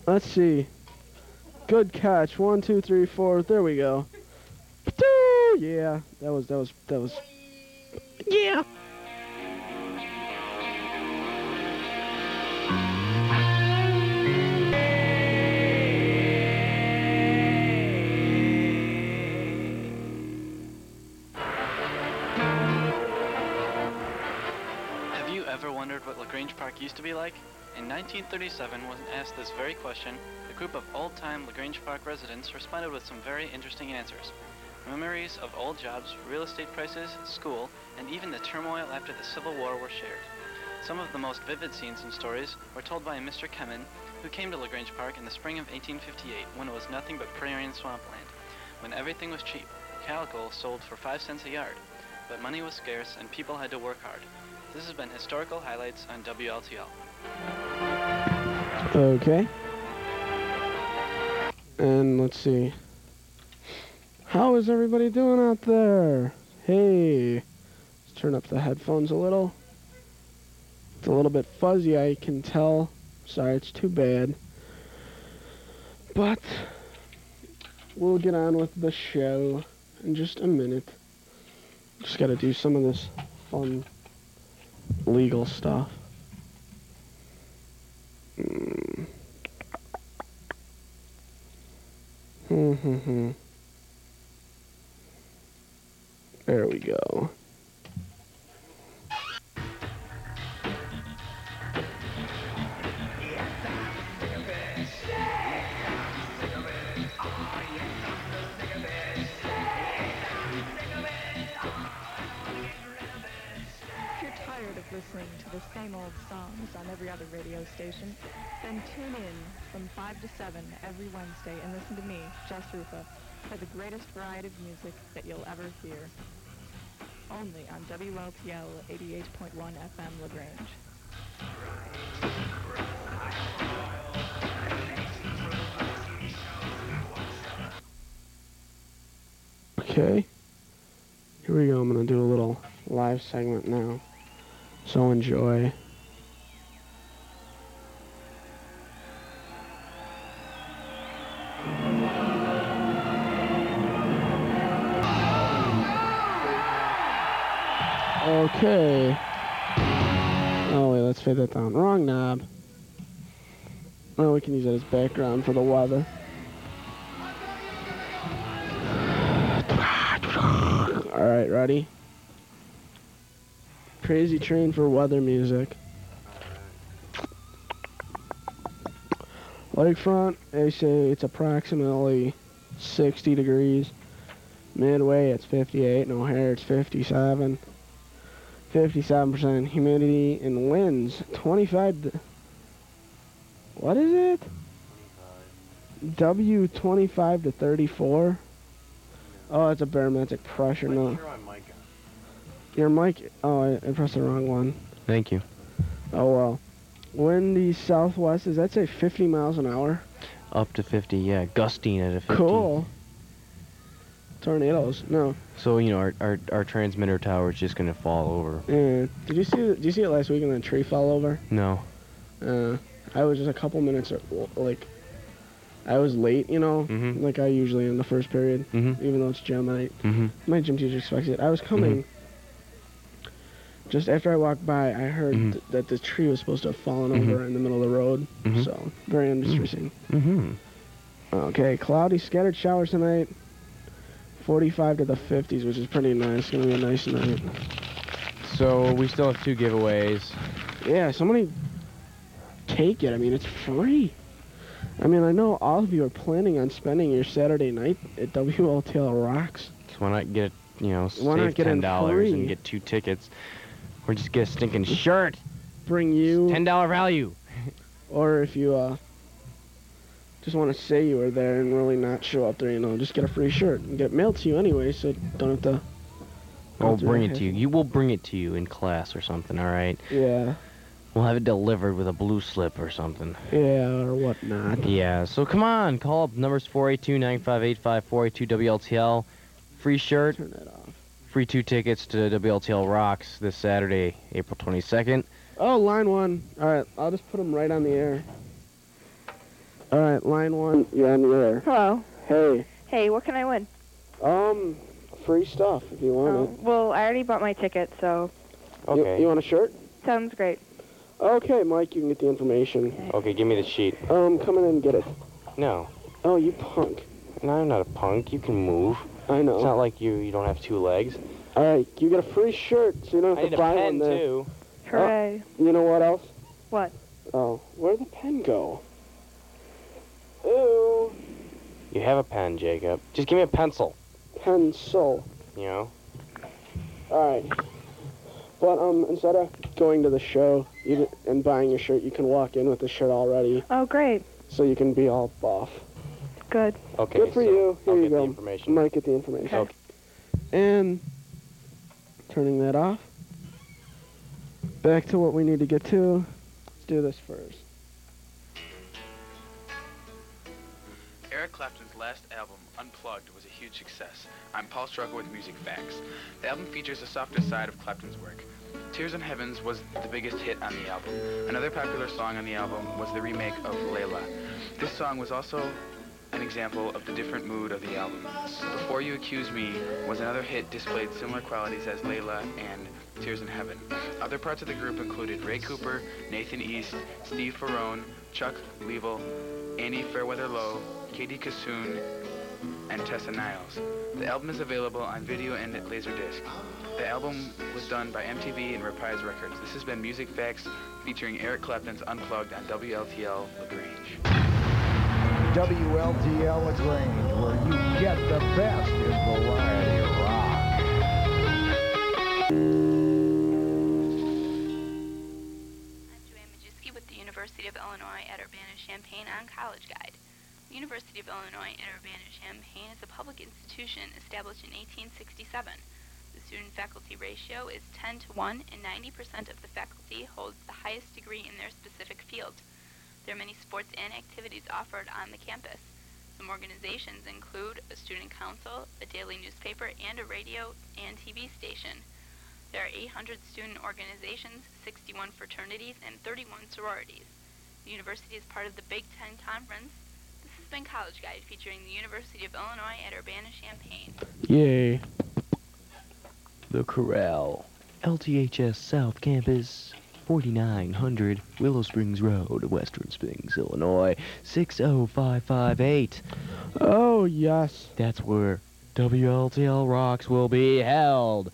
Let's see. Good catch. 1, 2, 3, 4. There we go. Yeah, that was. Yeah. Have you ever wondered what LaGrange Park used to be like? In 1937, when asked this very question, a group of old-time LaGrange Park residents responded with some very interesting answers. Memories of old jobs, real estate prices, school, and even the turmoil after the Civil War were shared. Some of the most vivid scenes and stories were told by Mr. Kemen, who came to LaGrange Park in the spring of 1858 when it was nothing but prairie and swampland. When everything was cheap, calico sold for 5 cents a yard, but money was scarce and people had to work hard. This has been Historical Highlights on WLTL. Okay. And let's see. How is everybody doing out there? Hey. Let's turn up the headphones a little. It's a little bit fuzzy, I can tell. Sorry, it's too bad. But we'll get on with the show in just a minute. Just gotta do some of this fun legal stuff. There we go. Listening to the same old songs on every other radio station, then tune in from 5 to 7 every Wednesday and listen to me, Jess Rupa, for the greatest variety of music that you'll ever hear. Only on WLTL 88.1 FM LaGrange. Okay. Here we go. I'm going to do a little live segment now. So enjoy. Okay. Oh wait, let's fade that down. Wrong knob. Oh, we can use that as background for the weather. Alright, ready? Crazy Train for weather music. Lakefront, they say it's approximately 60 degrees. Midway, it's 58. And O'Hare, it's 57. 57% humidity and winds, 25. What is it? 25. W 25 to 34. Oh, it's a barometric pressure. No. Your mic. Oh, I pressed the wrong one. Thank you. Oh well. Windy southwest. Does that say 50 miles an hour? Up to 50, yeah. Gusting at a 50. Cool. Tornadoes. No. So you know our transmitter tower is just gonna fall over. Yeah. Did you see it last week when the tree fell over? No. I was just a couple minutes like. I was late, you know, like I usually am the first period, even though it's gym night. My gym teacher expects it. I was coming. Just after I walked by, I heard that the tree was supposed to have fallen over in the middle of the road. So, very interesting. Okay, cloudy, scattered showers tonight. 45 to the 50s, which is pretty nice. It's going to be a nice night. So, we still have 2 giveaways. Yeah, somebody take it. I mean, it's free. I mean, I know all of you are planning on spending your Saturday night at WLTL Rocks. So why not get, you know, save $10 and get 2 tickets? Or just get a stinking shirt. Bring you... $10 value. Or if you just want to say you were there and really not show up there, you know, just get a free shirt and get it mailed to you anyway, so you don't have to... We'll bring it to you. We'll bring it to you in class or something, all right? Yeah. We'll have it delivered with a blue slip or something. Yeah, or whatnot. Yeah, so come on. Call up. Numbers 482-9585, 482-WLTL. Free shirt. Turn that off. Free 2 tickets to WLTL Rocks this Saturday, April 22nd. Oh, line 1. All right, I'll just put them right on the air. All right, line 1, you're on the air. Hello. Hey, Hey, what can I win? free stuff if you want it. Well, I already bought my ticket, so Okay. You want a shirt? sounds great. Okay, Mike, you can get the information. Okay, give me the sheet. Come in and get it. No. Oh, you punk. No, I'm not a punk. You can move. I know. It's not like you don't have 2 legs. All right, you get a free shirt, so you don't I have need to a buy pen, one there. too. Hooray. You know what else? What? Oh, where'd the pen go? Ew. You have a pen, Jacob. Just give me a pencil. Pencil. You know? All right. But instead of going to the show and buying a shirt, you can walk in with the shirt already, Oh, great. so you can be all buff. Good. Okay. Good for so you. Here I'll you get go. the information. Might get the information. Okay. And turning that off. Back to what we need to get to. Let's do this first. Eric Clapton's last album, Unplugged, was a huge success. I'm Paul Struggle with Music Facts. The album features the softer side of Clapton's work. Tears in Heavens was the biggest hit on the album. Another popular song on the album was the remake of Layla. This song was also an example of the different mood of the album. Before You Accuse Me was another hit, displayed similar qualities as Layla and Tears in Heaven. Other parts of the group included Ray Cooper, Nathan East, Steve Ferrone, Chuck Leavell, Annie Fairweather Lowe, Katie Kassoon, and Tessa Niles. The album is available on video and at Laserdisc. The album was done by MTV and Reprise Records. This has been Music Facts featuring Eric Clapton's Unplugged on WLTL LaGrange. WLTL LaGrange, where you get the best in variety rock. I'm Joanne Majewski with the University of Illinois at Urbana-Champaign on College Guide. The University of Illinois at Urbana-Champaign is a public institution established in 1867. The student-faculty ratio is 10 to 1, and 90% of the faculty holds the highest degree in their specific field. There are many sports and activities offered on the campus. Some organizations include a student council, a daily newspaper, and a radio and TV station. There are 800 student organizations, 61 fraternities, and 31 sororities. The university is part of the Big Ten Conference. This has been College Guide featuring the University of Illinois at Urbana-Champaign. Yay. The Corral. LTHS South Campus. 4900 Willow Springs Road, Western Springs, Illinois, 60558. Oh, yes. That's where WLTL Rocks will be held.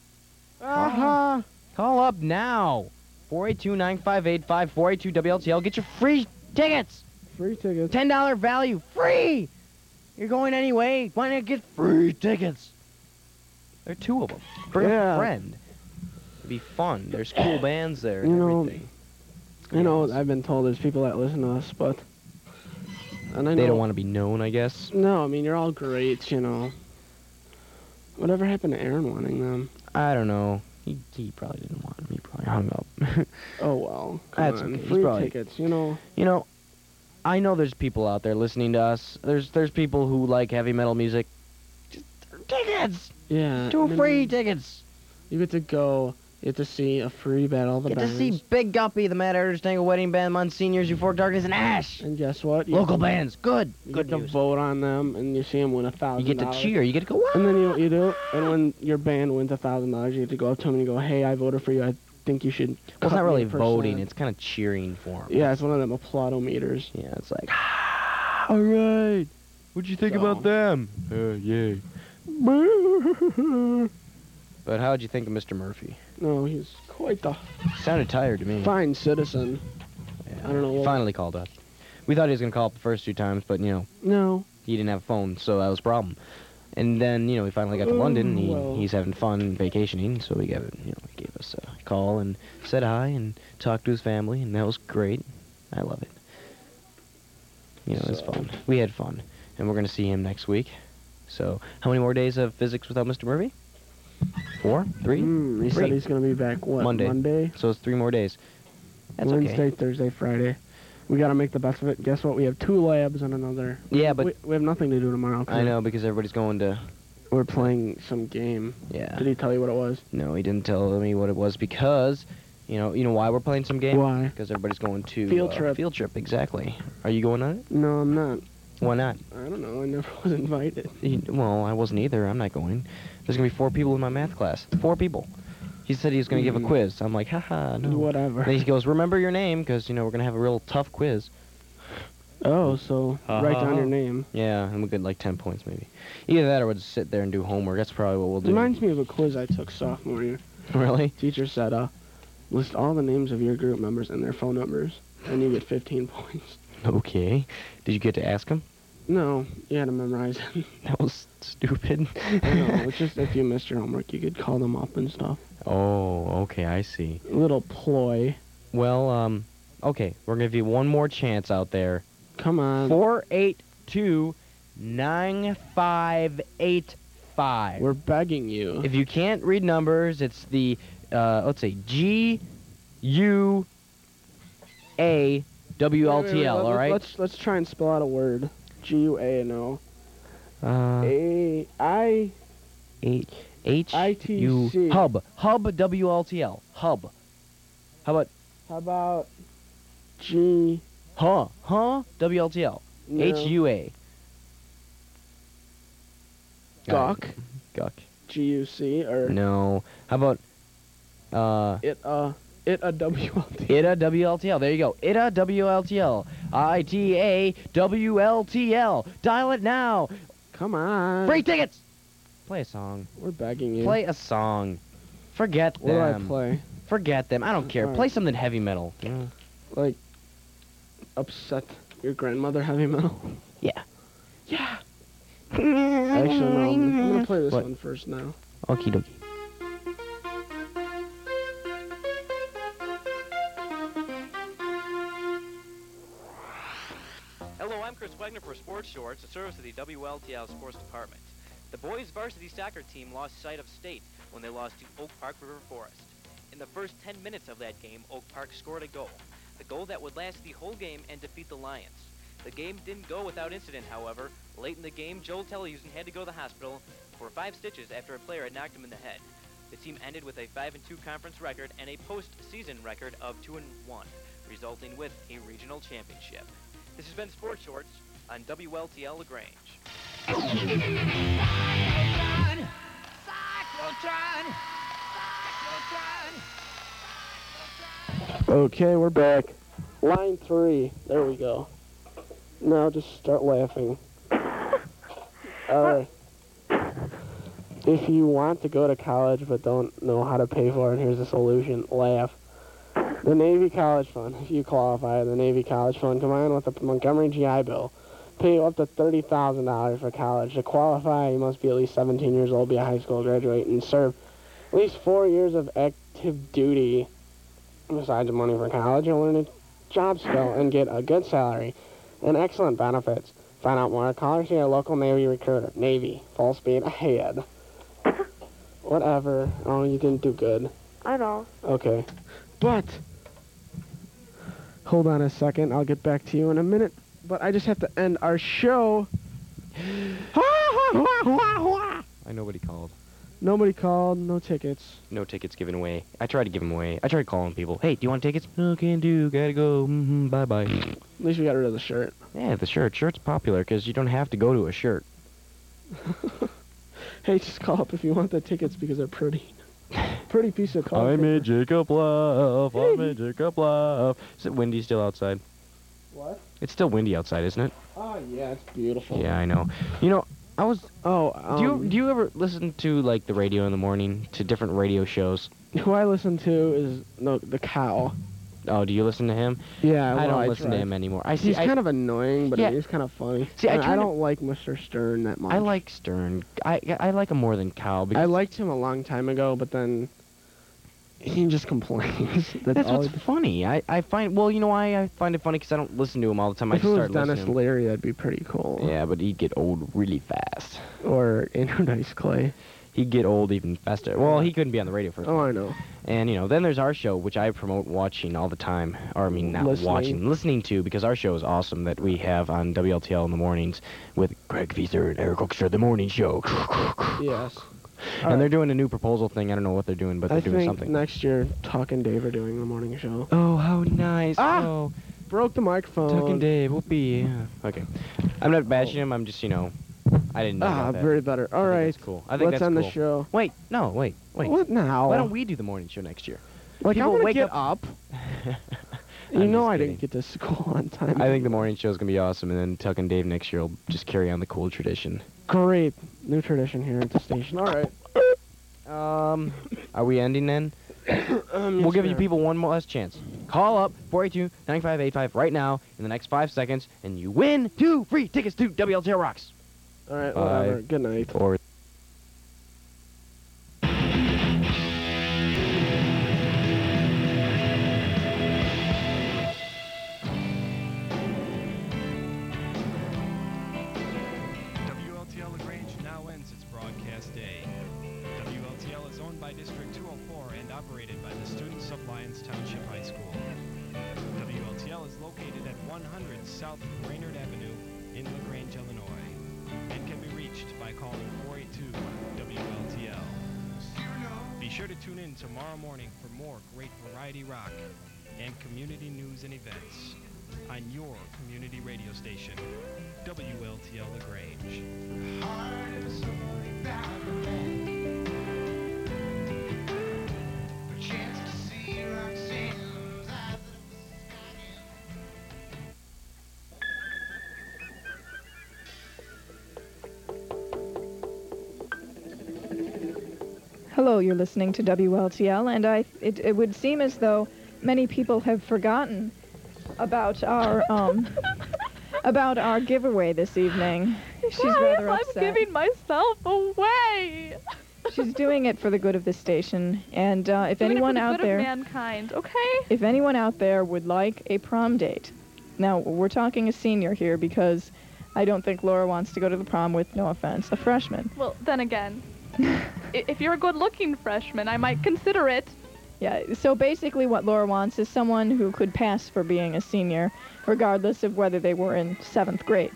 Uh-huh. Call up now. 482-9585, 482-WLTL. Get your free tickets. Free tickets. $10 value. Free. You're going anyway. Why not get free tickets? There are 2 of them. Bring Yeah. a friend. It'd be fun. There's cool bands there and You know, everything. I know I've been told there's people that listen to us, but... And I know, They don't want to be known, I guess. No, I mean, you're all great, you know. Whatever happened to Aaron wanting them? I don't know. He probably didn't want them. He probably hung up. Oh, well. Come That's on. okay. He's Free probably- tickets, you know. You know, I know there's people out there listening to us. There's people who like heavy metal music. Just tickets! Yeah. 2 I mean, free tickets! You get to go. You get to see a free Battle of the Get Bands. to see Big Guppy, the Mad Heritage Tango Wedding Band, Monsignors, Euphoric Darkness, and Ash! And guess what? Local bands. Good. You Good get to news. vote on them, and you see them win $1,000. You get to cheer. You get to go, wow! And then you know what you do? And when your band wins $1,000, you get to go up to them and you go, "Hey, I voted for you. I think you should." Well, it's cut not me really a voting. percent." It's kind of cheering for them. Yeah, it's one of them applaudometers. Yeah, it's like, all right. What'd you think about So- them? Yay. But how'd you think of Mr. Murphy? No, he's quite the Sounded tired to me. fine citizen. Yeah. I don't know He what- finally called up. We thought he was going to call up the first 2 times, but, you know, No. he didn't have a phone, so that was a problem. And then, you know, we finally got to London, and well. he's having fun vacationing, so he gave us a call and said hi and talked to his family, and that was great. I love it. You know, it was So- fun. We had fun, and we're going to see him next week. So, how many more days of physics without Mr. Murphy? 4? 3? He 3. said he's going to be back, what, Monday. Monday? So it's 3 more days. That's Wednesday, okay. Thursday, Friday. We got to make the best of it. Guess what? We have 2 labs and another. Yeah, but We have nothing to do tomorrow. 'cause I know because everybody's going to. We're playing some game. Yeah. Did he tell you what it was? No, he didn't tell me what it was because You know why we're playing some game? Why? Because everybody's going to Field trip. Field trip, exactly. Are you going on it? No, I'm not. Why not? I don't know. I never was invited. Well, I wasn't either. I'm not going. There's gonna be 4 people in my math class. 4 people. He said he was gonna give a quiz. I'm like, haha, no. Whatever. Then he goes, remember your name, because we're gonna have a real tough quiz. Oh, so write down your name. Yeah, and we'll get like 10 points maybe. Either that or we'll just sit there and do homework. That's probably what we'll do. Reminds me of a quiz I took sophomore year. Really? Teacher said, list all the names of your group members and their phone numbers, and you get 15 points. Okay. Did you get to ask him? No, you had to memorize it. That was stupid. I know, it's just if you missed your homework, you could call them up and stuff. Oh, okay, I see. A little ploy. Well, okay, we're gonna give you one more chance out there. Come on. 482-9585. We're begging you. If you can't read numbers, it's the, let's say, G-U-A-W-L-T-L, all right? Let's try and spell out a word. G-U-A, no. H-U... I-T-C. Hub. Hub, W-L-T-L. Hub. How about G... Huh? W-L-T-L. No. H-U-A. Guck. Guck. G-U-C, or... No. How about, W-L-T. ITA WLTL. There you go. ITA WLTL. ITA WLTL. Dial it now. Come on. Free tickets. Play a song. We're begging you. Play a song. Forget them. What do I play? Forget them. I don't care. All Play right. something heavy metal. Like, upset your grandmother heavy metal? Yeah. Yeah. Actually, no. I'm gonna play this What? one first now. Okie dokie. Hello, I'm Chris Wagner for Sports Shorts, a service of the WLTL Sports Department. The boys varsity soccer team lost sight of state when they lost to Oak Park River Forest. In the first 10 minutes of that game, Oak Park scored a goal. The goal that would last the whole game and defeat the Lions. The game didn't go without incident, however. Late in the game, Joel Tellehusen had to go to the hospital for 5 stitches after a player had knocked him in the head. The team ended with a 5-2 conference record and a postseason record of 2-1, resulting with a regional championship. This has been Sports Shorts on WLTL LaGrange. Okay, we're back. Line 3. There we go. Now just start laughing. If you want to go to college but don't know how to pay for it, here's a solution. Laugh. The Navy College Fund. If you qualify, the Navy College Fund, combined with the Montgomery GI Bill, pay you up to $30,000 for college. To qualify, you must be at least 17 years old, be a high school graduate, and serve at least 4 years of active duty. Besides the money for college, you'll learn a job skill and get a good salary and excellent benefits. Find out more. Call or see your local Navy recruiter. Navy. Full speed ahead. Whatever. Oh, you didn't do good. I know. Okay. But, hold on a second. I'll get back to you in a minute. But I just have to end our show. I nobody called. Nobody called. No tickets. No tickets given away. I tried to give them away. I tried calling people. Hey, do you want tickets? No, can't do. Gotta go. Bye-bye. At least we got rid of the shirt. Yeah, the shirt. Shirt's popular because you don't have to go to a shirt. Hey, just call up if you want the tickets because they're pretty. Pretty piece of color. I made Jacob laugh. I made Jacob laugh. Is it windy still outside? What? It's still windy outside, isn't it? Oh, yeah, it's beautiful. Yeah, I know. You know, I was... Oh, do you ever listen to, like, the radio in the morning, to different radio shows? Who I listen to is the cow. Oh, do you listen to him? Yeah, I well, don't listen to him anymore. He's kind of annoying, but Yeah. he's kind of funny. See, I don't like Mr. Stern that much. I like Stern. I like him more than Cow. Because I liked him a long time ago, but then he just complains. That's what's funny. I find, well, you know why I find it funny? Because I don't listen to him all the time. I If just it was start listening Dennis to him. Leary, that'd be pretty cool. Yeah, but he'd get old really fast. Or Andrew Dice Clay. He'd get old even faster. Well, he couldn't be on the radio first. Oh, I know. And, you know, then there's our show, which I promote watching all the time. Or, I mean, not watching, listening to, because our show is awesome that we have on WLTL in the mornings with Greg Fieser and Eric Oakster, the morning show. Yes. And they're doing a new proposal thing. I don't know what they're doing, but they're doing think something. next year, Tuck and Dave are doing the morning show. Oh, how nice. Ah! Oh, Broke the microphone. Tuck and Dave, whoopee. Yeah. Okay. I'm not bashing him. I'm just, I didn't know about that. Very better. All right. That's cool. I think Let's that's end cool. the show. Wait. What now? Why don't we do the morning show next year? Like, People I'm gonna wake get up. You I'm know just I kidding. didn't get to school on time. I think the morning show is going to be awesome, and then Tuck and Dave next year will just carry on the cool tradition. Great. New tradition here at the station. All right. Are we ending then? We'll give you people one more last chance. Call up 482-9585 right now in the next 5 seconds, and you win 2 free tickets to WLTL Rocks. All right, whatever. Good night. Or WLTL LaGrange now ends its broadcast day. WLTL is owned by District 204 and operated by the students of Lyons Township High School. WLTL is located at 100 South Brainerd Avenue in LaGrange, Illinois, and can be reached by calling 482-WLTL. Be sure to tune in tomorrow morning for more great variety rock and community news and events on your community radio station, WLTL LaGrange. Hello, you're listening to WLTL, and it would seem as though many people have forgotten about our giveaway this evening. She's rather upset. I'm giving myself away. She's doing it for the good of the station, and if Doing anyone it for the out good there, of mankind, okay? if anyone out there would like a prom date, now we're talking a senior here because I don't think Laura wants to go to the prom with, no offense, a freshman. Well, then again, if you're a good-looking freshman, I might consider it. Yeah, so basically what Laura wants is someone who could pass for being a senior, regardless of whether they were in 7th grade.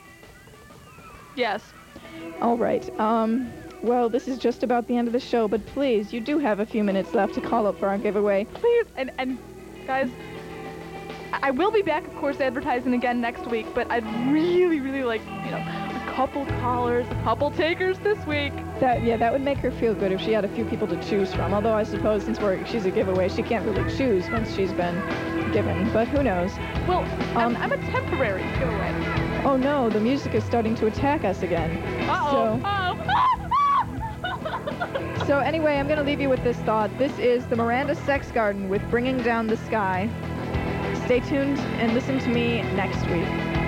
Yes. All right. Well, this is just about the end of the show, but please, you do have a few minutes left to call up for our giveaway. Please, and guys, I will be back, of course, advertising again next week, but I'd really, really like, a couple callers, a couple takers this week. That would make her feel good if she had a few people to choose from. Although I suppose since she's a giveaway, she can't really choose once she's been given. But who knows? Well, I'm a temporary giveaway. Oh no, the music is starting to attack us again. So anyway, I'm going to leave you with this thought. This is the Miranda Sex Garden with Bringing Down the Sky. Stay tuned and listen to me next week.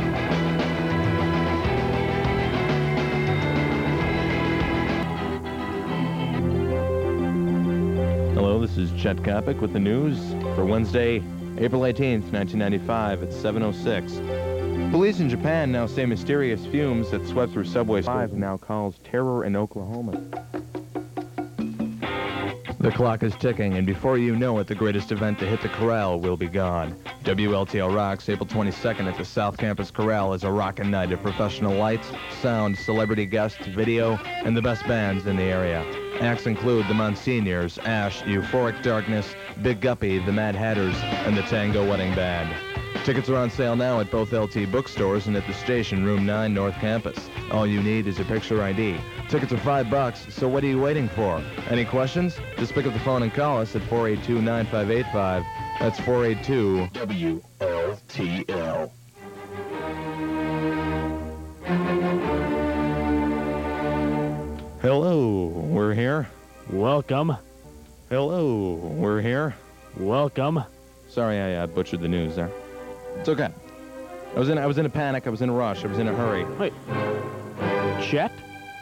Hello, this is Chet Kopic with the news for Wednesday, April 18th, 1995 at 7:06. Police in Japan now say mysterious fumes that swept through subway 5 now cause terror in Oklahoma. The clock is ticking, and before you know it, the greatest event to hit the Corral will be gone. WLTL Rocks, April 22nd at the South Campus Corral is a rockin' night of professional lights, sound, celebrity guests, video, and the best bands in the area. Acts include the Monsignors, Ash, Euphoric Darkness, Big Guppy, the Mad Hatters, and the Tango Wedding Band. Tickets are on sale now at both LT bookstores and at the station, Room 9, North Campus. All you need is a picture ID. Tickets are $5, so what are you waiting for? Any questions? Just pick up the phone and call us at 482-9585. That's 482-WLTL. Hello, we're here. Welcome. Hello, we're here. Welcome. Sorry I butchered the news there. It's okay. I was in a panic, I was in a rush, I was in a hurry. Wait. Chet?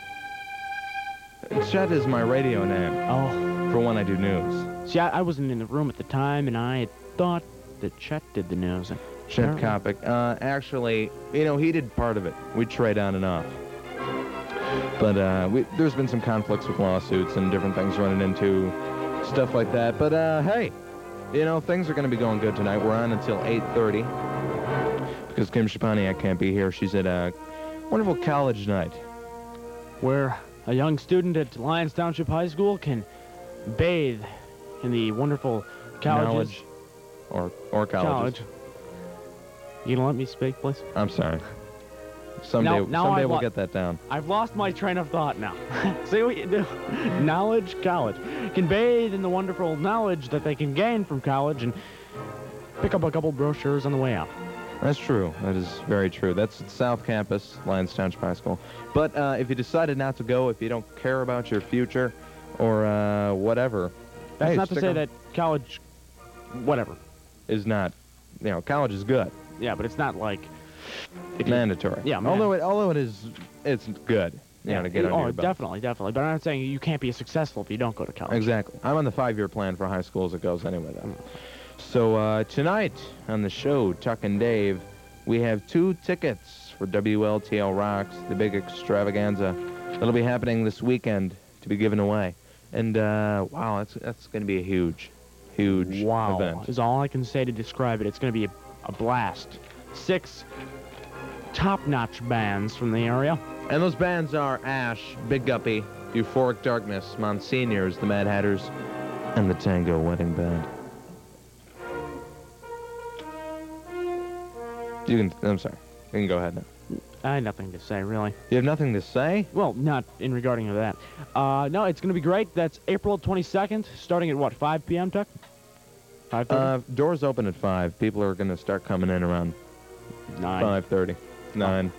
Chet is my radio name. Oh. For when I do news. See, I wasn't in the room at the time, and I thought that Chet did the news. Chet Kopic. Actually, he did part of it. We trade on and off. But there's been some conflicts with lawsuits and different things running into stuff like that. But hey, things are going to be going good tonight. We're on until 8:30 because Kim Shapaniak can't be here. She's at a wonderful college night. Where a young student at Lyons Township High School can bathe in the wonderful colleges. Knowledge. Or colleges. You gonna let me speak, please? I'm sorry. Someday we'll get that down. I've lost my train of thought now. See what you do? Knowledge College. Can bathe in the wonderful knowledge that they can gain from college and pick up a couple brochures on the way out. That's true. That is very true. That's at South Campus, Lyons Township High School. But if you decided not to go, if you don't care about your future or whatever... That's not to say that college, whatever. Is not, college is good. Yeah, but it's not like... mandatory. Yeah, although it's good, to get on your belt. Definitely. But I'm not saying you can't be successful if you don't go to college. Exactly. I'm on the 5-year plan for high school as it goes anyway, though. So tonight on the show, Tuck and Dave, we have 2 tickets for WLTL Rocks, the big extravaganza that'll be happening this weekend to be given away. And wow, that's going to be a huge event. Is all I can say to describe it. It's going to be a blast. 6 top-notch bands from the area. And those bands are Ash, Big Guppy, Euphoric Darkness, Monsignors, the Mad Hatters, and the Tango Wedding Band. I'm sorry. You can go ahead now. I have nothing to say, really. You have nothing to say? Well, not in regarding to that. No, it's going to be great. That's April 22nd, starting at what, 5 p.m., Tuck? 5:30? Doors open at 5. People are going to start coming in around 5:30. 9.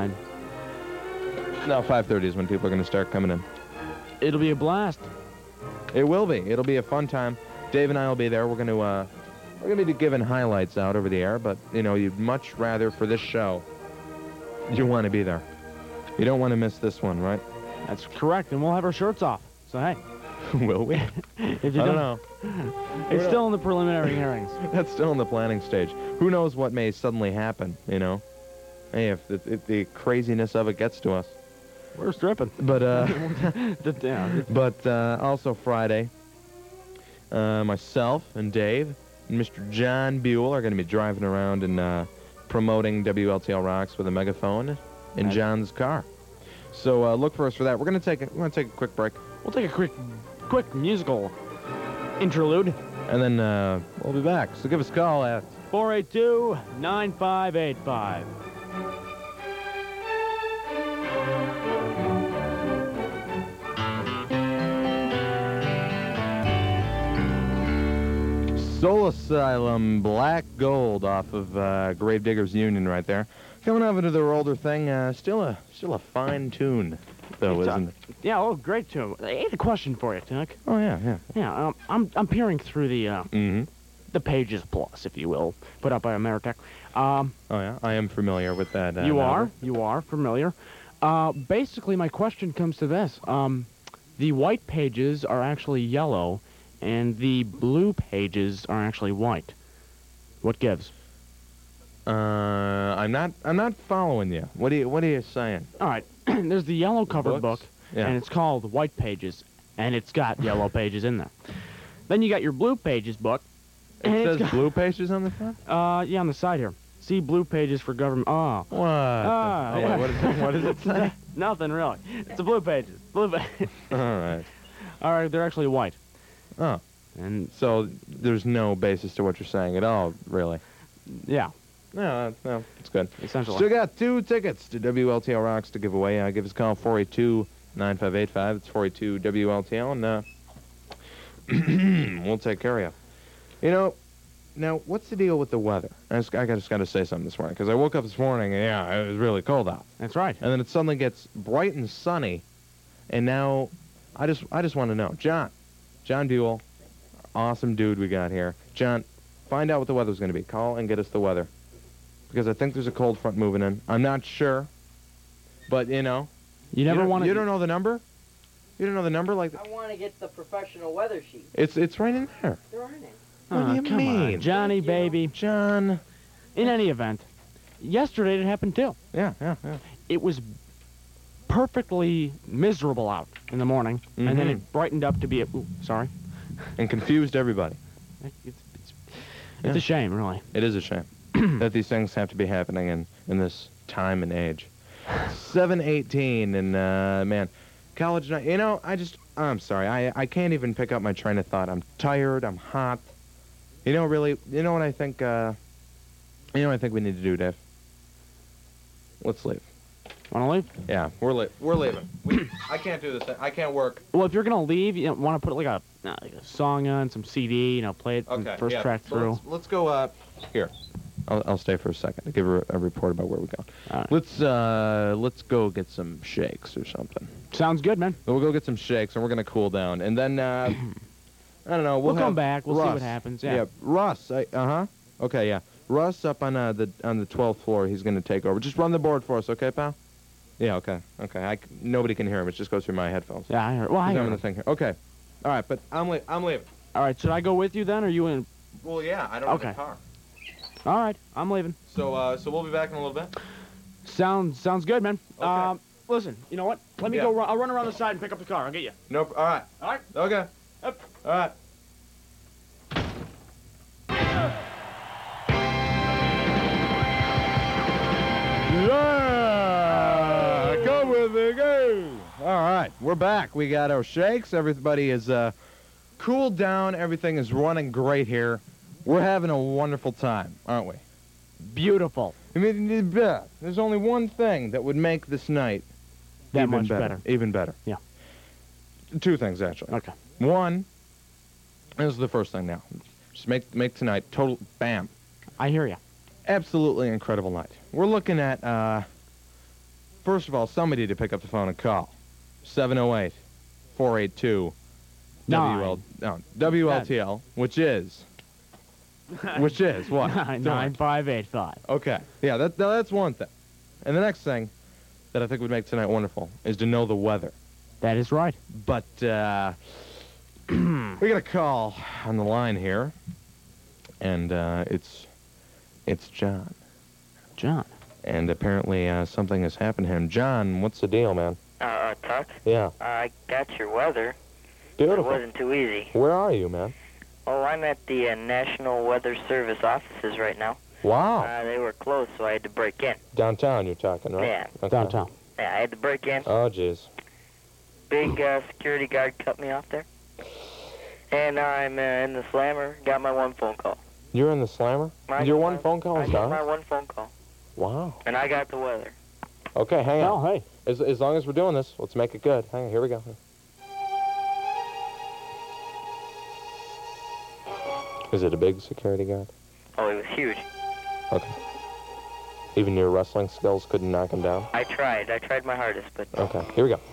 No, 5:30 is when people are going to start coming in. It'll be a blast. It will be. It'll be a fun time. Dave and I will be there. We're going to be giving highlights out over the air, but, you'd much rather for this show, you want to be there. You don't want to miss this one, right? That's correct, and we'll have our shirts off. So, hey. Will we? If you I don't know. It's still in the preliminary hearings. That's still in the planning stage. Who knows what may suddenly happen, Hey, if the craziness of it gets to us. We're stripping. But, also Friday, myself and Dave and Mr. John Buell are going to be driving around and promoting WLTL Rocks with a megaphone in John's car. So look for us for that. We're going to take a quick break. We'll take a quick musical interlude. And then we'll be back. So give us a call at 482-9585. Soul Asylum, Black Gold off of Gravediggers Union right there. Coming over to their older thing, still a fine tune, though, isn't it? Yeah, great tune. I had a question for you, Tuck. Oh, yeah. Yeah, I'm peering through the Pages Plus, if you will, put up by Ameritech. Oh, yeah? I am familiar with that. You are familiar. Basically, my question comes to this. The white pages are actually yellow, and the blue pages are actually white. What gives? I'm not following you. What are you saying? All right. There's the yellow covered book, and it's called White Pages, and it's got yellow pages in there. Then you got your blue pages book. It says blue pages on the front? Yeah, on the side here. See blue pages for government. Oh. What? What does it say? Nothing really. It's the blue pages. Blue pages. All right. All right, they're actually white. Oh. And so there's no basis to what you're saying at all, really? Yeah. No, it's good. Essentially. So we got 2 tickets to WLTL Rocks to give away. Give us a call, 482-9585. It's 482-WLTL, and we'll take care of you. Now, what's the deal with the weather? I just got to say something this morning, because I woke up this morning, and, it was really cold out. That's right. And then it suddenly gets bright and sunny, and now I just want to know. John Buell, awesome dude we got here. John, find out what the weather's going to be. Call and get us the weather. Because I think there's a cold front moving in. I'm not sure. But, You never want to... You don't know the number? You don't know the number? I want to get the professional weather sheet. It's right in there. They're in it. What do you come mean? On, Johnny, baby. John. In any event, yesterday it happened too. Yeah. It was perfectly miserable out in the morning, and then it brightened up to be sorry. And confused everybody. It's a shame, really. It is a shame that these things have to be happening in this time and age. 7:18, and man, College night. You know, I'm sorry. I can't even pick up my train of thought. I'm tired. I'm hot. You know, really. You know what I think? You know what I think we need to do, Dave? Let's leave. Want to leave? Yeah, we're leaving. I can't do this. I can't work. Well, if you're gonna leave, you want to put like a song on, some CD, you know, play it from Okay. first yeah. track So through. let's go. Here. I'll stay for a second to give her a report about where we're going. All right. Let's go get some shakes or something. Sounds good, man. We'll go get some shakes and we're gonna cool down, and then I don't know. We'll come have back. We'll see Russ. what happens. Yeah. Yeah, Russ. Okay, yeah. Russ up on the 12th floor. He's gonna take over. Just run the board for us, okay, pal? Yeah, okay. Nobody can hear him. It just goes through my headphones. Yeah, I heard. Well, I He's heard. having the thing here. Okay. All right, but I'm leaving. All right. Should I go with you then, or you in? Well, yeah. I don't have a car. All right. I'm leaving. So we'll be back in a little bit. Sounds good, man. Okay. Listen. You know what? Let me Yeah. go. I'll run around the side and pick up the car. I'll get you. Nope. All right. All right. Okay. Yep. All right. Yeah, come with me, go. All right, we're back. We got our shakes. Everybody is cooled down. Everything is running great here. We're having a wonderful time, aren't we? Beautiful. I mean, there's only one thing that would make this night That even much better. Even better. Yeah. Two things, actually. Okay. One, this is the first thing now. Just make tonight total bam. I hear you. Absolutely incredible night. We're looking at, first of all, somebody to pick up the phone and call. 708-482 WLTL, which is what? 9585. Okay. Yeah, that's one thing. And the next thing that I think would make tonight wonderful is to know the weather. That is right. But we got a call on the line here, and it's John. John. And apparently something has happened to him. John, what's the deal, man? Tuck? Yeah. I got your weather. Beautiful. It wasn't too easy. Where are you, man? Oh, I'm at the National Weather Service offices right now. Wow. They were closed, so I had to break in. Downtown you're talking, right? Yeah. Okay. Downtown. Yeah, I had to break in. Oh, jeez. Big security guard cut me off there. And I'm in the slammer. Got my one phone call. You're in the slammer? Your one phone call I is got done? my one phone call. Wow. And I got the weather. Okay, hang on. Oh, hey. As long as we're doing this, let's make it good. Hang on, here we go. Is it a big security guard? Oh, it was huge. Okay. Even your wrestling skills couldn't knock him down? I tried my hardest, but... Okay, here we go.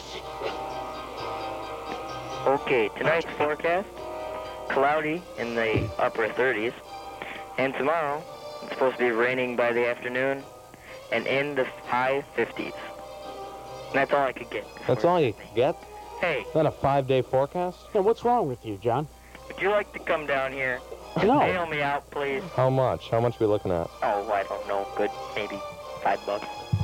Okay, tonight's forecast, cloudy in the upper 30s. And tomorrow, it's supposed to be raining by the afternoon and in the high 50s. And that's all I could get. That's all you get? Hey, Is that a 5-day forecast? Yeah, what's wrong with you, John? would you like to come down here and No. bail me out, please? How much? How much are we looking at? Oh, I don't know. Good, maybe $5. $5.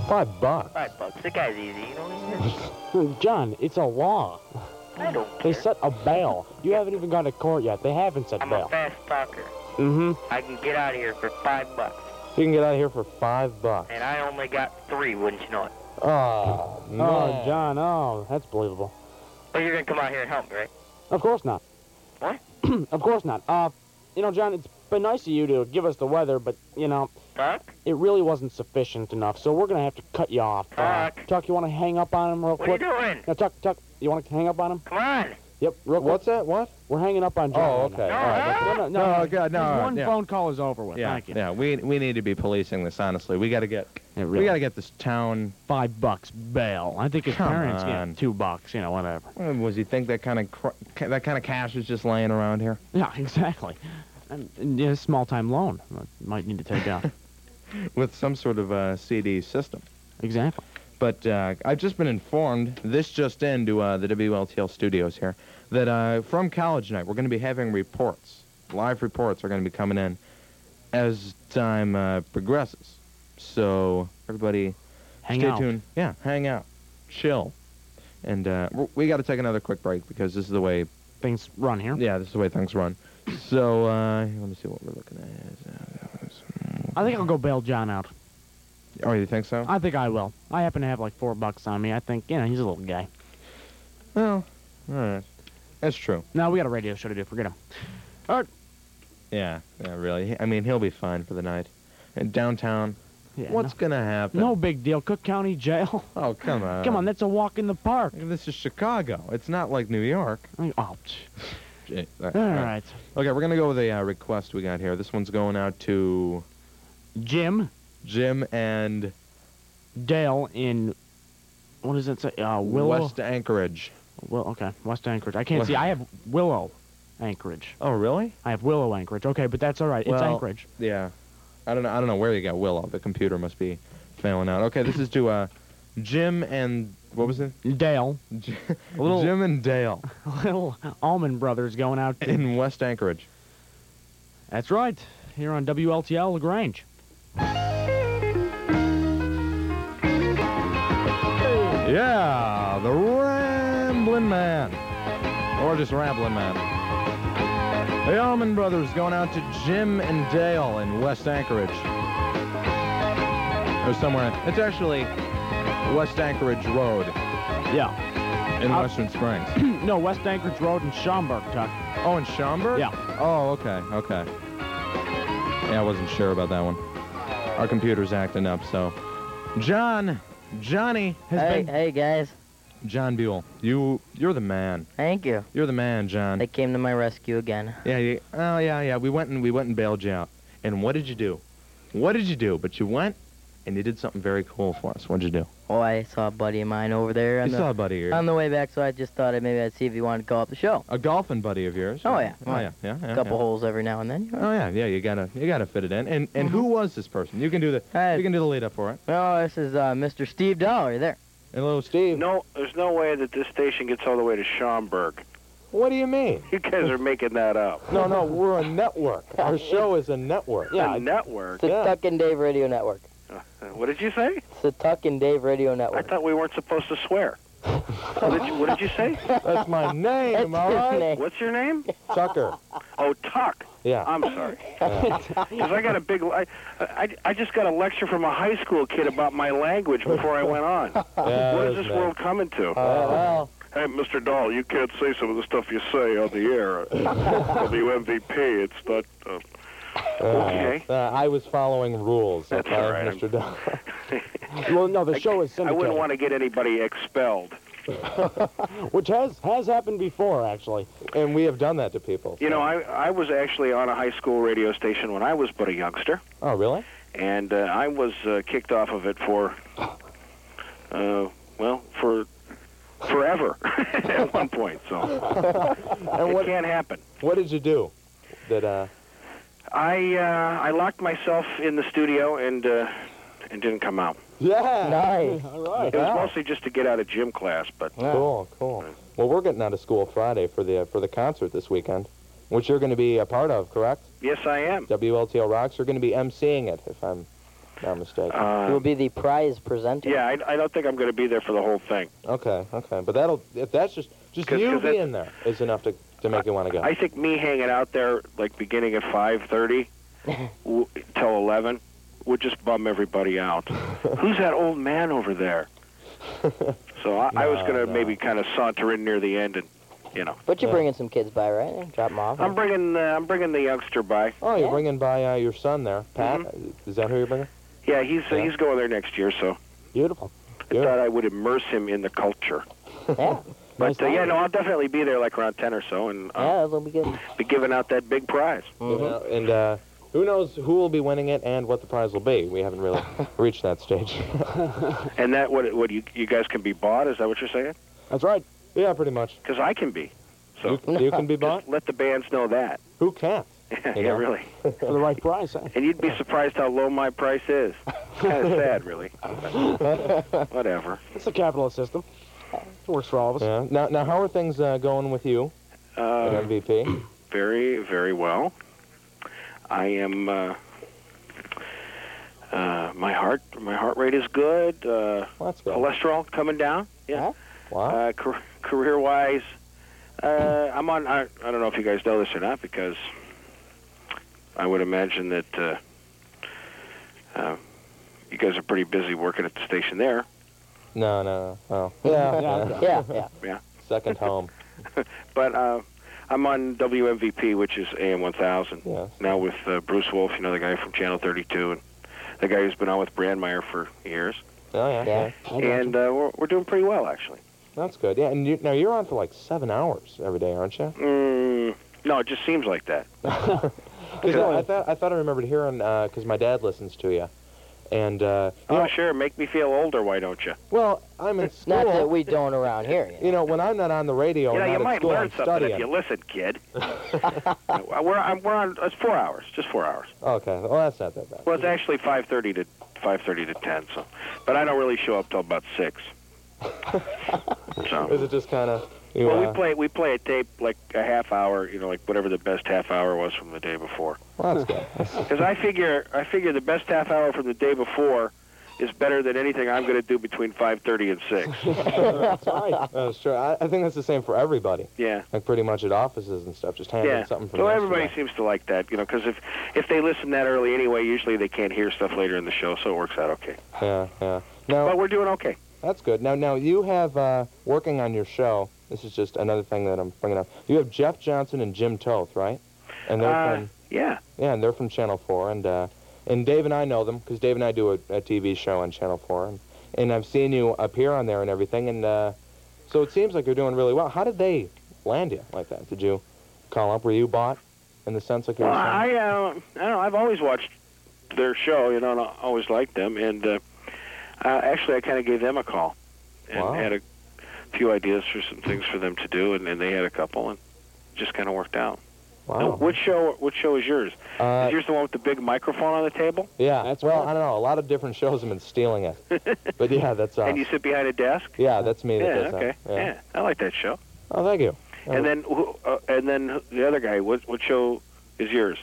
$5. The guy's easy, you know what I mean? John, it's a law. I don't They care. set a bail. You haven't even gone to court yet. They haven't set I'm a bail. fast talker. Mm-hmm. I can get out of here for $5. You can get out of here for $5. And I only got 3, wouldn't you know it? Oh, man. Oh, John, oh, that's believable. Well, you're going to come out here and help me, right? Of course not. What? Of course not. You know, John, it's been nice of you to give us the weather, but, you know, Tuck? it really wasn't sufficient enough, so we're going to have to cut you off. Tuck, you want to hang up on him real What are you quick? doing? No, Tuck, you want to hang up on him? Come on. Yep, real quick. What's that? What? We're hanging up on John. Oh, right okay. now. All right. No, No, God, no, This one yeah. phone call is over with. Yeah, Thank you. yeah. We need to be policing this, honestly. We got to get we got to get this town. $5 bail. I think his Come parents on. get $2. You know, whatever. Was he think that kind of cash is just laying around here? Yeah, exactly. And a small-time loan might need to take out. With some sort of CD system. Exactly. But I've just been informed, this just into the WLTL studios here, that from College Night, we're going to be having reports. Live reports are going to be coming in as time progresses. So, everybody, Hang stay out. tuned. Yeah, hang out. Chill. And we got to take another quick break because this is the way... Things run here? Yeah, this is the way things run. So, let me see what we're looking at. I think I'll go bail John out. Oh, you think so? I think I will. I happen to have like $4 on me. I think, you know, he's a little guy. Well, all right. That's true. No, we got a radio show to do. Forget him. All right. Yeah, really. I mean, he'll be fine for the night. And downtown, what's going to happen? No big deal. Cook County Jail. Oh, come on. Come on, that's a walk in the park. This is Chicago. It's not like New York. Oh, All right. Okay, we're going to go with a request we got here. This one's going out to... Jim and... Dale in... What does it say? Willow? West Anchorage. Well, okay, West Anchorage. I can't see. I have Willow Anchorage. Oh, really? I have Willow Anchorage. Okay, but that's all right. It's Anchorage. Yeah. I don't know where you got Willow. The computer must be failing out. Okay, this is to Jim and... What was it? Dale. Jim and Dale. Little Allman Brothers going out in West Anchorage. That's right. Here on WLTL LaGrange. Yeah, the Ramblin' Man. Or just Ramblin' Man. The Allman Brothers going out to Jim and Dale in West Anchorage. Or somewhere. It's actually West Anchorage Road. Yeah. In Western Springs. No, West Anchorage Road in Schaumburg, Tuck. Oh, in Schaumburg? Yeah. Oh, okay. Yeah, I wasn't sure about that one. Our computer's acting up, so... Johnny has been... Hey, guys. John Buell, you're the man. Thank you. You're the man, John. They came to my rescue again. Yeah. We went and bailed you out. And what did you do? But you went and you did something very cool for us. What did you do? Oh, I saw a buddy of mine over there. You saw a buddy of yours? On the way back, so I just thought maybe I'd see if you wanted to call up the show. A golfing buddy of yours? Oh, yeah. Yeah. A couple holes every now and then. Oh, yeah. You gotta fit it in. And who was this person? You can do the lead up for it. Oh, this is Mr. Steve Dollar there. Hello, Steve. No, there's no way that this station gets all the way to Schaumburg. What do you mean? You guys are making that up. No, we're a network. Our show is a network. Yeah, a network? It's the Tuck and Dave Radio Network. What did you say? It's the Tuck and Dave Radio Network. I thought we weren't supposed to swear. What did you say? That's my name, am I right? What's your name? Tucker. Oh, Tuck. Yeah. I'm sorry. Because I got a big... I just got a lecture from a high school kid about my language before I went on. What is this world coming to? Well... Hey, Mr. Dahl, you can't say some of the stuff you say on the air. WMVP, it's not... Okay. I was following rules. That's all right. Mr. Dahl. Well, no, the show is syndicated. I wouldn't want to get anybody expelled. Which has happened before, actually. And we have done that to people. You know, I was actually on a high school radio station when I was but a youngster. Oh, really? And I was kicked off of it for forever at one point. So it can't happen. What did you do? That I locked myself in the studio and didn't come out. Yeah. Nice. All right. It was mostly just to get out of gym class, but Cool. Well, we're getting out of school Friday for the concert this weekend, which you're going to be a part of, correct? Yes, I am. WLTL Rocks. You're going to be emceeing it, if I'm not mistaken. You will be the prize presenter. Yeah, I don't think I'm going to be there for the whole thing. Okay. But if that's just you being there is enough to make you want to go. I think me hanging out there, like beginning at 5:30 till 11, would just bum everybody out. Who's that old man over there? So I was going to maybe kind of saunter in near the end and, you know. But you're bringing some kids by, right? Drop them off. I'm bringing the youngster by. Oh, you're bringing by your son there, Pat. Mm-hmm. Is that who you're bringing? Yeah, he's going there next year. So beautiful. I thought I would immerse him in the culture. Yeah. But I'll definitely be there like around 10 or so, and that'll be good. Be giving out that big prize. Mm-hmm. And who knows who will be winning it and what the prize will be? We haven't really reached that stage. And that what you guys can be bought? Is that what you're saying? That's right. Yeah, pretty much. Because I can be. So you can be bought. Just let the bands know that. Who can't? Yeah, really. For the right price, huh? And you'd be surprised how low my price is. Kind of sad, really. Whatever. It's a capitalist system. It works for all of us. Yeah. Now, how are things going with you at MVP? Very, very well. I am. My heart rate is good. That's good. Cholesterol coming down. Yeah. Wow. Career-wise, I'm on. I don't know if you guys know this or not, because I would imagine that you guys are pretty busy working at the station there. No. Oh. Yeah. Yeah. second home. But I'm on WMVP, which is AM 1000. Yes. Now with Bruce Wolf, you know, the guy from Channel 32, and the guy who's been on with Brandmeier for years. Oh, yeah. And we're doing pretty well, actually. That's good. Yeah, and now you're on for like 7 hours every day, aren't you? No, it just seems like that. Because I thought I remembered hearing, because my dad listens to you. And, sure, make me feel older, why don't you? Well, I'm in school. Not that we don't around here. You know, when I'm not on the radio, You know, and you not at might school, learn I'm something studying. if you listen, kid. we're on, it's 4 hours, just 4 hours. Okay, well, that's not that bad. Well, it's actually 5:30 to 10, so. But I don't really show up till about 6. So. Is it just kind of... Well, we play a tape like a half hour, you know, like whatever the best half hour was from the day before. Well, that's good. Because I figure the best half hour from the day before is better than anything I'm going to do between 5:30 and 6. That's right. That's true. I think that's the same for everybody. Yeah. Like pretty much at offices and stuff, just handling something from Well, yesterday. everybody seems to like that, you know, because if they listen that early anyway, usually they can't hear stuff later in the show, so it works out okay. Yeah. Now, but we're doing okay. That's good. Now you have, working on your show, this is just another thing that I'm bringing up. You have Jeff Johnson and Jim Toth, right? And they're from... Yeah. Yeah, and they're from Channel 4, and Dave and I know them, because Dave and I do a TV show on Channel 4, and I've seen you appear on there and everything, and so it seems like you're doing really well. How did they land you like that? Did you call up? Were you bought, in the sense like you were saying? I don't know, I've always watched their show, you know, and I always liked them, and actually I kind of gave them a call, and had a few ideas for some things for them to do, and they had a couple, and it just kind of worked out. Wow. Now, which show is yours? Is yours the one with the big microphone on the table? Yeah, I don't know. A lot of different shows have been stealing it. But yeah, that's And you sit behind a desk? Yeah, that's me. That does okay. that. Yeah, I like that show. Oh, thank you. And then the other guy, what show is yours?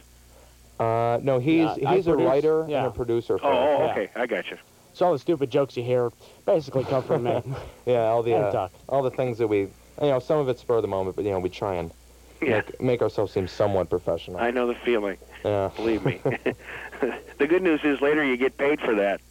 No, he's a writer and a producer for us. Okay, I got you. So all the stupid jokes you hear basically come from me. Yeah, all And the things that we, some of it's spur of the moment, but we try and make ourselves seem somewhat professional. I know the feeling. Yeah. Believe me. The good news is later you get paid for that.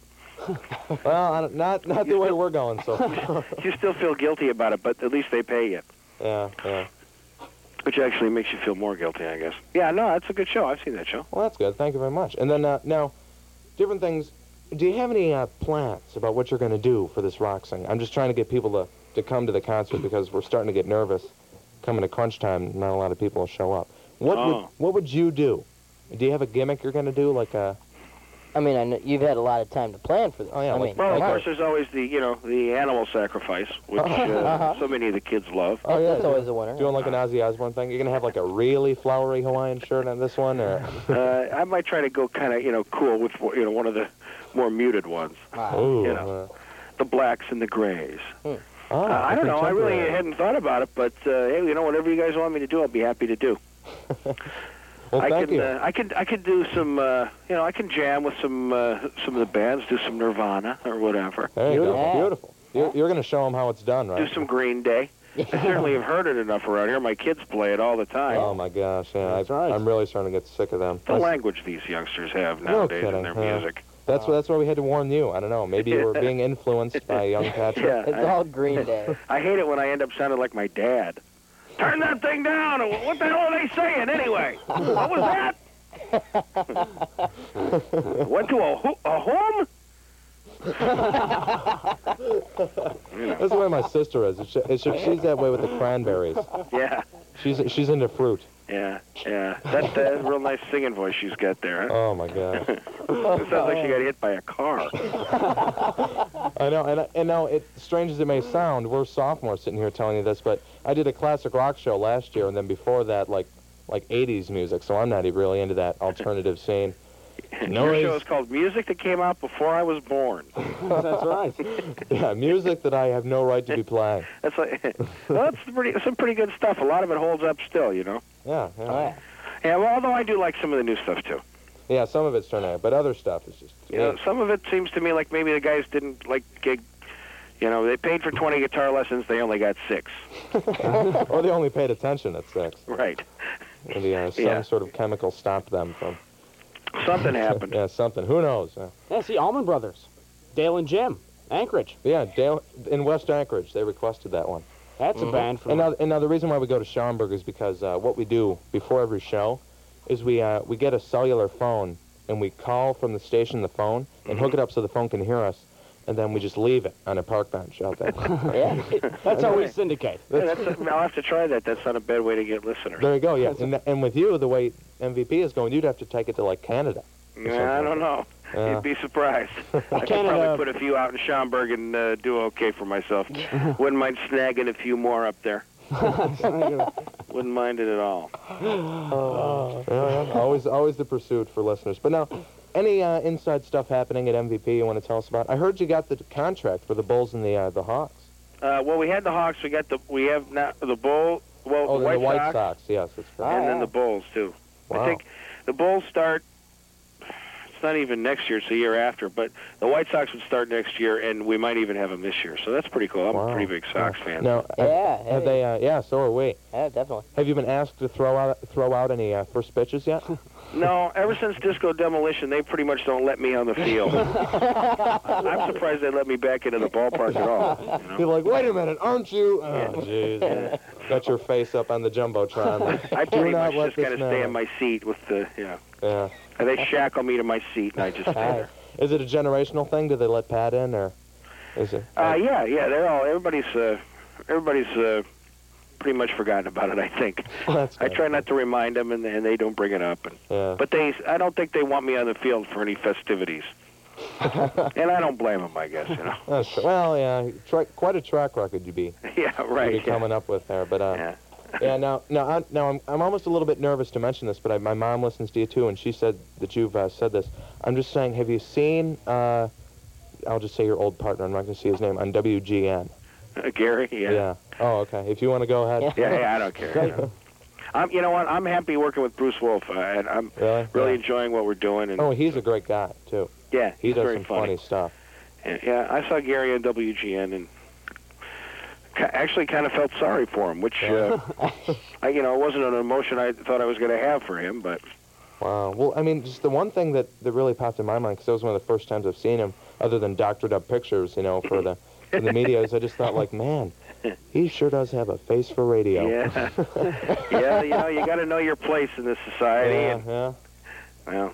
Well, not the way we're going so far. You still feel guilty about it, but at least they pay you. Yeah. Which actually makes you feel more guilty, I guess. Yeah, no, that's a good show. I've seen that show. Well, that's good. Thank you very much. And then now, different things. Do you have any plans about what you're going to do for this rock sing? I'm just trying to get people to come to the concert because we're starting to get nervous. Coming to crunch time, not a lot of people will show up. What would you do? Do you have a gimmick you're going to do, like a... I mean, I know you've had a lot of time to plan for this. Oh, yeah. Well, of course, there's always the animal sacrifice, which so many of the kids love. Oh, yeah. That's always a winner. Doing like an Ozzy Osbourne thing? You're going to have like a really flowery Hawaiian shirt on this one? Or? I might try to go kind of, cool with, one of the more muted ones. Ooh. The blacks and the grays. Oh, I don't know. I really hadn't thought about it, but hey, whatever you guys want me to do, I'll be happy to do. Well, thank you. I could do some, I can jam with some of the bands, do some Nirvana or whatever. There you go. Beautiful. You're going to show them how it's done, right? Do some Green Day. I certainly have heard it enough around here. My kids play it all the time. Oh my gosh, yeah. I'm really starting to get sick of them. The language these youngsters have nowadays in their music. That's why we had to warn you. I don't know. Maybe you were being influenced by young Patrick. Yeah, it's all Green Day. I hate it when I end up sounding like my dad. Turn that thing down! What the hell are they saying anyway? What was that? Went to a home? That's the way my sister is. She's that way with the cranberries. Yeah. She's into fruit. Yeah. That's a real nice singing voice she's got there, huh? Oh, my God. It sounds like she got hit by a car. I know, and now, strange as it may sound, we're sophomores sitting here telling you this, but I did a classic rock show last year, and then before that, like 80s music, so I'm not even really into that alternative scene. Your show is called Music That Came Out Before I Was Born. That's right. Yeah, music that I have no right to be playing. That's some pretty good stuff. A lot of it holds up still, Yeah. Oh, yeah. Yeah, well, although I do like some of the new stuff, too. Yeah, some of it's turned out, but other stuff is just... Some of it seems to me like maybe the guys didn't, they paid for 20 guitar lessons, they only got 6. Or they only paid attention at 6. Right. Maybe some sort of chemical stopped them from... Something happened. Yeah, something. Who knows? Yeah, see, Allman Brothers. Dale and Jim. Anchorage. Yeah, Dale in West Anchorage. They requested that one. That's a band from... And now the reason why we go to Schaumburg is because what we do before every show is we get a cellular phone and we call from the station the phone and hook it up so the phone can hear us, and then we just leave it on a park bench out there. That's how we syndicate. Yeah, I'll have to try that. That's not a bad way to get listeners. There you go, yeah. And with you, the way MVP is going, you'd have to take it to, like, Canada. Yeah, I don't know. You'd be surprised. I could probably put a few out in Schaumburg and do okay for myself. Wouldn't mind snagging a few more up there. Wouldn't mind it at all. Always the pursuit for listeners. But now, any inside stuff happening at MVP you want to tell us about? I heard you got the contract for the Bulls and the Hawks. Well, we had the Hawks. We have now the Bull. Well, the White Sox. Yes, that's correct. And then the Bulls too. Wow. I think the Bulls start. It's not even next year; it's the year after. But the White Sox would start next year, and we might even have them this year. So that's pretty cool. I'm a pretty big Sox fan. No, have they? Yeah, so are we. Yeah, definitely. Have you been asked to throw out any first pitches yet? No, ever since Disco Demolition, they pretty much don't let me on the field. I'm surprised they let me back into the ballpark at all. You know? You're like, wait a minute, aren't you? Oh, jeez. Got your face up on the Jumbotron. I pretty much just kind of stay in my seat with the, Yeah. And they shackle me to my seat, and I just stay there. Is it a generational thing? Do they let Pat in, or is it? Yeah. Everybody's pretty much forgotten about it, I think. I try not to remind them, and they don't bring it up. But I don't think they want me on the field for any festivities. And I don't blame them, I guess, That's true. Well, yeah, quite a track record you'd be. Yeah, right. You'd be coming up with there, but Now I'm almost a little bit nervous to mention this, but my mom listens to you too, and she said that you've said this. I'm just saying, have you seen? I'll just say your old partner. I'm not going to say his name on WGN. Gary, yeah. Oh, okay. If you want to go ahead. Yeah, I don't care. You know what? I'm happy working with Bruce Wolf, and I'm really enjoying what we're doing. And he's a great guy too. Yeah, he does very some funny stuff. Yeah, I saw Gary on WGN and actually kind of felt sorry for him, which it wasn't an emotion I thought I was going to have for him, but. Wow. Well, I mean, just the one thing that really popped in my mind, because that was one of the first times I've seen him, other than doctored up pictures, for the media, is I just thought, like, man, he sure does have a face for radio. Yeah. Yeah, you got to know your place in this society. Yeah. Well,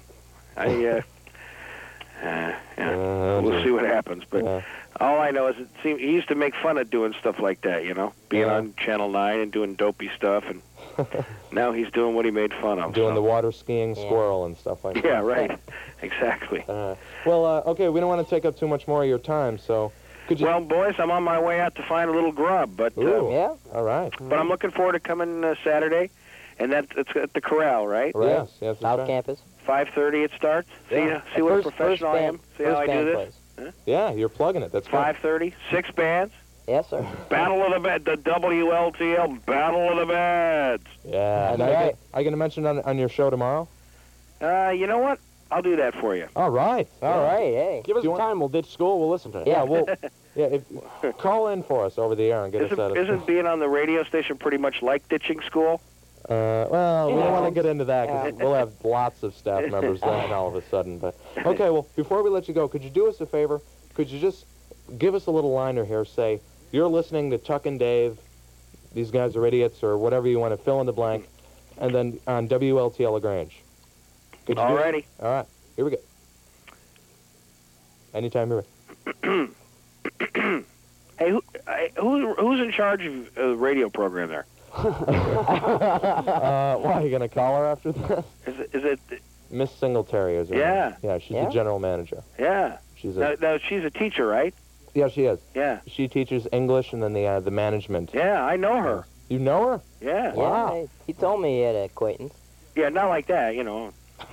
we'll see what happens, but all I know is he used to make fun of doing stuff like that, being on Channel 9 and doing dopey stuff, and now he's doing what he made fun of. Doing the water skiing squirrel and stuff like that. Yeah, right. Exactly. Okay, we don't want to take up too much more of your time, so could you... Well, boys, I'm on my way out to find a little grub, but... all right. But I'm looking forward to coming Saturday, and it's at the Corral, right? Yes, South Campus. 5:30 it starts. See what a professional I am. See how I do this? Huh? Yeah, you're plugging it. That's 5:30, 6 bands. Yes, sir. Battle of the Beds, the WLTL Battle of the Beds. Yeah. And are you going to mention it on your show tomorrow? You know what? I'll do that for you. All right. Hey. Give us some time. We'll ditch school. We'll listen to it. Yeah, call in for us over the air and get us out of Isn't being on the radio station pretty much like ditching school? Well, we don't want to get into that because we'll have lots of staff members then all of a sudden. But okay, well, before we let you go, could you do us a favor? Could you just give us a little liner here? Say, you're listening to Chuck and Dave, these guys are idiots, or whatever you want to fill in the blank, and then on WLTL LaGrange. Could you do it? All right, here we go. Anytime you're ready. Hey, who's in charge of the radio program there? Why, are you going to call her after this? Is it Miss Singletary? Is her name. Yeah, she's the general manager. Yeah. She's now, she's a teacher, right? Yeah, she is. Yeah. She teaches English and then the management. Yeah, I know her. You know her? Yeah. Wow. He told me he had an acquaintance. Yeah, not like that, No,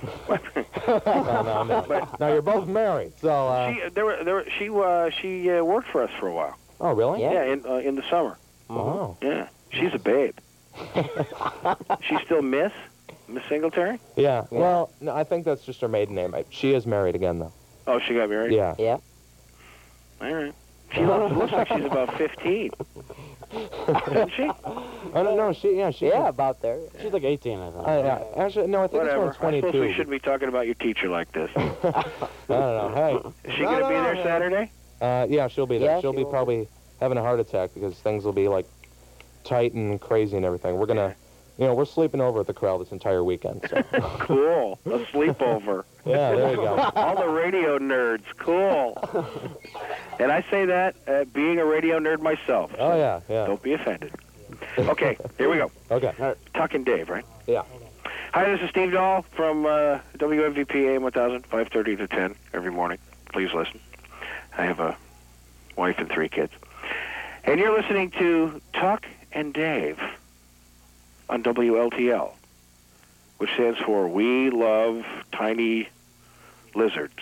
you're both married, so. She worked for us for a while. Oh, really? Yeah, in the summer. Oh. Yeah, she's a babe. She's still Miss Singletary? Yeah. Well, no, I think that's just her maiden name. She is married again, though. Oh, she got married? Yeah. Yeah. All right. She looks like she's about 15. Isn't she? Oh, no, she about there. She's like 18, I think. Actually, no, I think Whatever. it's around 22. I suppose we shouldn't be talking about your teacher like this. I don't know. Hey. Is she going to be there Saturday? Yeah, she'll be there. Yeah, she'll be probably having a heart attack because things will be like tight and crazy and everything. We're gonna, we're sleeping over at the Corral this entire weekend. So. Cool. A sleepover. Yeah, there you go. All the radio nerds. Cool. And I say that being a radio nerd myself. So Oh, yeah, yeah. Don't be offended. Okay, here we go. Okay. All right. Tuck and Dave, right? Yeah. Hi, this is Steve Dahl from WMVP AM 1000, 5:30 to 10 every morning. Please listen. I have a wife and 3 kids. And you're listening to Tuck and Dave on WLTL, which stands for We Love Tiny Lizards.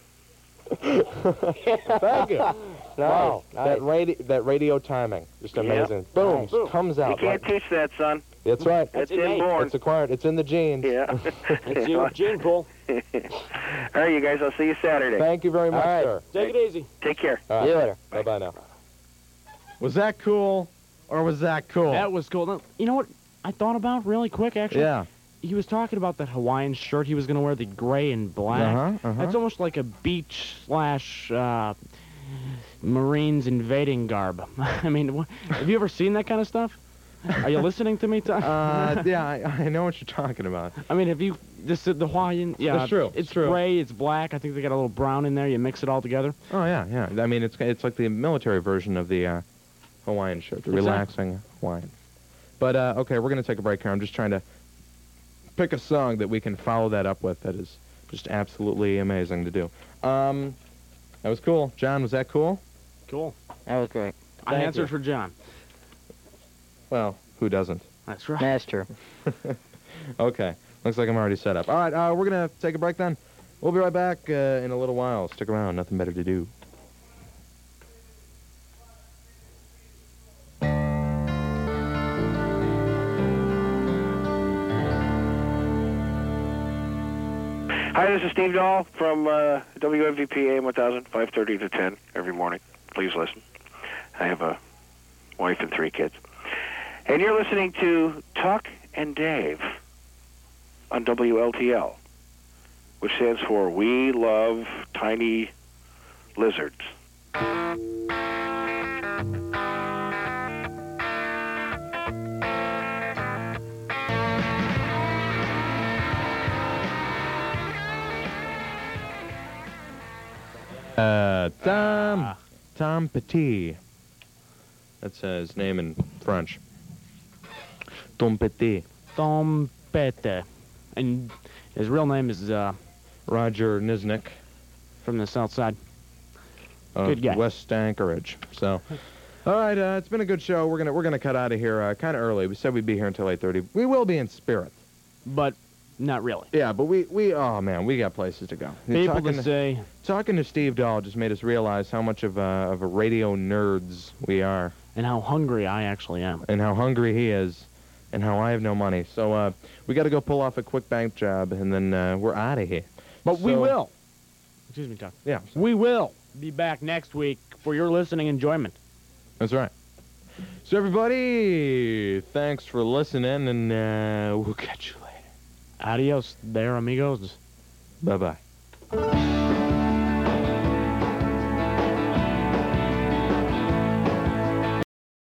Thank you. Wow, that radio timing, just amazing. Yep. Boom, Nice. comes out. You can't teach that, son. That's right. It's inborn. It's acquired. It's in the genes. Yeah. It's your gene pool. All right, you guys. I'll see you Saturday. Thank you very much, All right. sir. Take it easy. Take care. All right. See you later. Bye-bye now. Was that cool, or was that cool? That was cool. Now, you know what I thought about really quick, actually? Yeah. He was talking about that Hawaiian shirt he was going to wear, the gray and black. That's almost like a beach / Marines invading garb. I mean, have you ever seen that kind of stuff? Are you listening to me? Yeah, I know what you're talking about. I mean, have you the Hawaiian? Yeah, That's true. It's True. gray, it's black. I think they got a little brown in there. You mix it all together. Oh yeah. I mean, it's like the military version of the Hawaiian shirt, the relaxing Hawaiian. But okay, we're gonna take a break here. I'm just trying to pick a song that we can follow that up with. That is just absolutely amazing to do. That was cool. John, was that cool? Cool. That was great. I answered for John. Well, who doesn't? That's right. That's true. Okay. Looks like I'm already set up. All right, we're going to take a break then. We'll be right back in a little while. Stick around. Nothing better to do. Hi, this is Steve Dahl from WMVP AM 1000, 5:30 to 10 every morning. Please listen. I have a wife and 3 kids. And you're listening to Tuck and Dave on WLTL, which stands for We Love Tiny Lizards. Tom Petit. That's his name in French. Tom Petit. Tom Petit. And his real name is Roger Niznik. From the south side. Good guy. West Anchorage. So, all right, it's been a good show. We're gonna cut out of here kind of early. We said we'd be here until 8:30. We will be in spirit, but not really. Yeah, but we oh man, we got places to go. People to say. Talking to Steve Dahl just made us realize how much of a radio nerds we are, and how hungry I actually am, and how hungry he is, and how I have no money. So we got to go pull off a quick bank job, and then we're out of here. But we will. Excuse me, Tom. Yeah. We will be back next week for your listening enjoyment. That's right. So everybody, thanks for listening, and we'll catch you later. Adios there, amigos. Bye-bye.